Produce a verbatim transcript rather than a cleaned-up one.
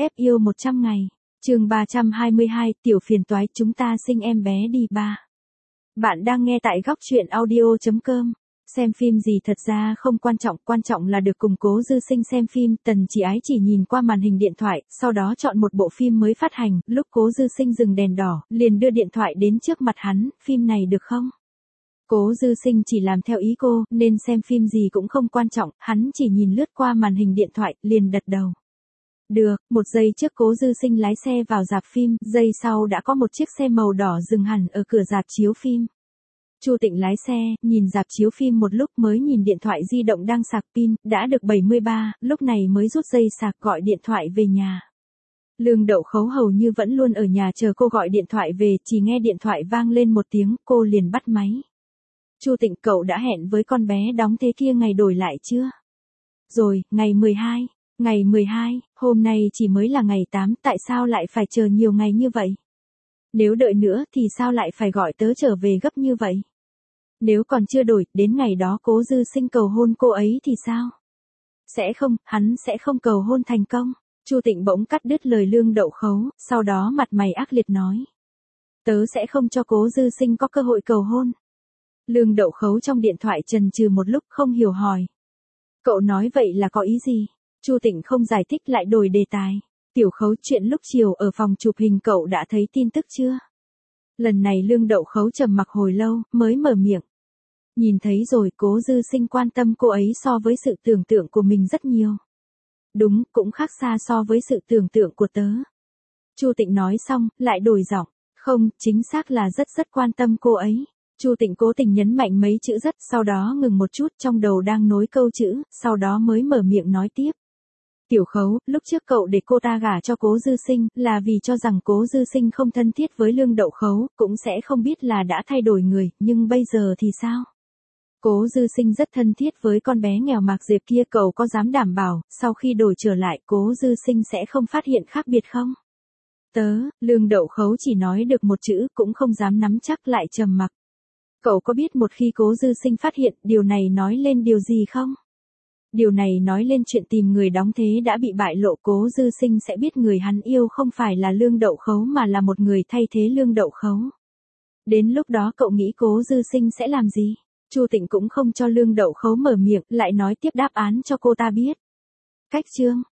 ép yêu một trăm ngày. Chương ba trăm hai mươi hai, tiểu phiền toái, chúng ta sinh em bé đi ba. Bạn đang nghe tại góc truyện audio chấm com. Xem phim gì thật ra không quan trọng, quan trọng là được cùng Cố Dư Sinh xem phim. Tần Chỉ Ái chỉ nhìn qua màn hình điện thoại, sau đó chọn một bộ phim mới phát hành. Lúc Cố Dư Sinh dừng đèn đỏ, liền đưa điện thoại đến trước mặt hắn, phim này được không? Cố Dư Sinh chỉ làm theo ý cô, nên xem phim gì cũng không quan trọng, hắn chỉ nhìn lướt qua màn hình điện thoại, liền gật đầu. Được, một giây trước Cố Dư Sinh lái xe vào rạp phim, giây sau đã có một chiếc xe màu đỏ dừng hẳn ở cửa rạp chiếu phim. Chu Tịnh lái xe, nhìn rạp chiếu phim một lúc mới nhìn điện thoại di động đang sạc pin, đã được bảy mươi ba, lúc này mới rút dây sạc gọi điện thoại về nhà. Lương Đậu Khấu hầu như vẫn luôn ở nhà chờ cô gọi điện thoại về, chỉ nghe điện thoại vang lên một tiếng, cô liền bắt máy. Chu Tịnh, cậu đã hẹn với con bé đóng thế kia ngày đổi lại chưa? Rồi, ngày mười hai. Ngày mười hai, hôm nay chỉ mới là ngày tám, tại sao lại phải chờ nhiều ngày như vậy? Nếu đợi nữa thì sao lại phải gọi tớ trở về gấp như vậy? Nếu còn chưa đổi, đến ngày đó Cố Dư Sinh cầu hôn cô ấy thì sao? Sẽ không, hắn sẽ không cầu hôn thành công. Chu Tịnh bỗng cắt đứt lời Lương Đậu Khấu, sau đó mặt mày ác liệt nói. Tớ sẽ không cho Cố Dư Sinh có cơ hội cầu hôn. Lương Đậu Khấu trong điện thoại chần chừ một lúc không hiểu hỏi. Cậu nói vậy là có ý gì? Chu Tịnh không giải thích lại đổi đề tài. Tiểu Khấu, chuyện lúc chiều ở phòng chụp hình cậu đã thấy tin tức chưa? Lần này Lương Đậu Khấu trầm mặc hồi lâu, mới mở miệng. Nhìn thấy rồi, Cố Dư Sinh quan tâm cô ấy so với sự tưởng tượng của mình rất nhiều. Đúng, cũng khác xa so với sự tưởng tượng của tớ. Chu Tịnh nói xong, lại đổi giọng. Không, chính xác là rất rất quan tâm cô ấy. Chu Tịnh cố tình nhấn mạnh mấy chữ rất, sau đó ngừng một chút trong đầu đang nối câu chữ, sau đó mới mở miệng nói tiếp. Tiểu Khấu, lúc trước cậu để cô ta gả cho Cố Dư Sinh, là vì cho rằng Cố Dư Sinh không thân thiết với Lương Đậu Khấu, cũng sẽ không biết là đã thay đổi người, nhưng bây giờ thì sao? Cố Dư Sinh rất thân thiết với con bé nghèo Mạc Diệp kia, cậu có dám đảm bảo, sau khi đổi trở lại Cố Dư Sinh sẽ không phát hiện khác biệt không? Tớ, Lương Đậu Khấu chỉ nói được một chữ, cũng không dám nắm chắc, lại trầm mặc. Cậu có biết một khi Cố Dư Sinh phát hiện, điều này nói lên điều gì không? Điều này nói lên chuyện tìm người đóng thế đã bị bại lộ. Cố Dư Sinh sẽ biết người hắn yêu không phải là Lương Đậu Khấu mà là một người thay thế Lương Đậu Khấu. Đến lúc đó cậu nghĩ Cố Dư Sinh sẽ làm gì? Chu Tịnh cũng không cho Lương Đậu Khấu mở miệng, lại nói tiếp đáp án cho cô ta biết. Cách chương,